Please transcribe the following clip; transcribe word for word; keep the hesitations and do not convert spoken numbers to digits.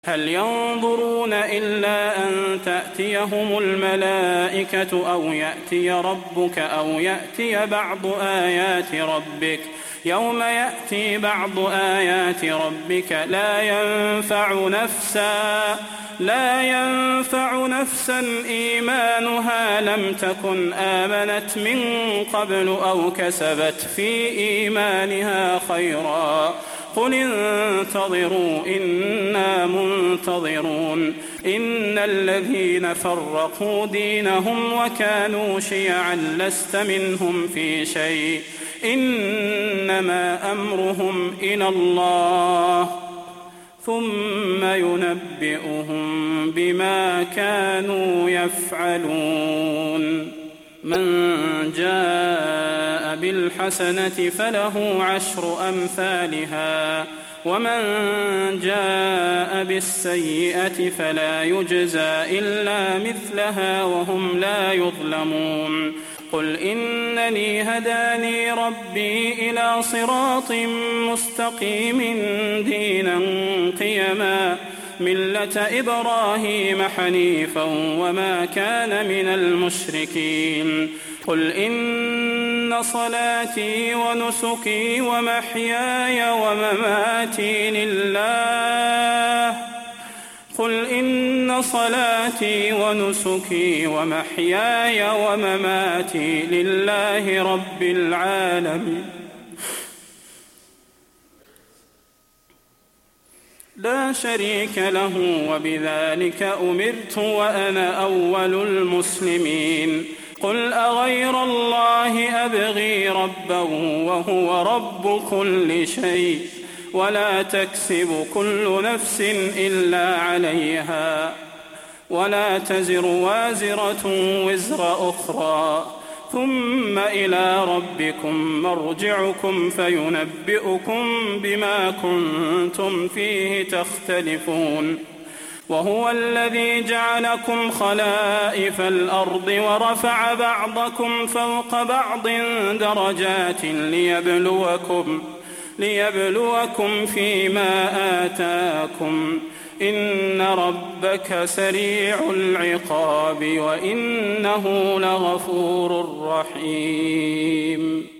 هل ينظرون إلا أن تأتيهم الملائكة أو يأتي ربك أو يأتي بعض آيات ربك يوم يأتي بعض آيات ربك لا ينفع نفسا لا ينفع نفسا إيمانها لم تكن آمنت من قبل أو كسبت في إيمانها خيرا قل انتظروا إنا منتظرون إن الذين فرقوا دينهم وكانوا شيعا لست منهم في شيء إنما أمرهم إلى الله ثم ينبئهم بما كانوا يفعلون من جاء بالحسنة فله عشر أمثالها ومن جاء بالسيئة فلا يجزى إلا مثلها وهم لا يظلمون قل إنني هداني ربي إلى صراط مستقيم دينا قيما ملة إبراهيم حنيفا وما كان من المشركين قل إن صلاتي ونسكي ومحياي ومماتي لله قل إن صلاتي ونسكي ومحياي ومماتي لله رب العالمين لا شريك له وبذلك أمرت وأنا أول المسلمين قل أغير الله أبغي ربا وهو رب كل شيء ولا تكسب كل نفس إلا عليها ولا تزر وازرة وزر أخرى ثم إلى ربكم مرجعكم فينبئكم بما كنتم فيه تختلفون وهو الذي جعلكم خلائف الأرض ورفع بعضكم فوق بعض درجات ليبلوكم ليبلوكم فيما آتاكم إن ربك سريع العقاب وإنه لغفور رحيم.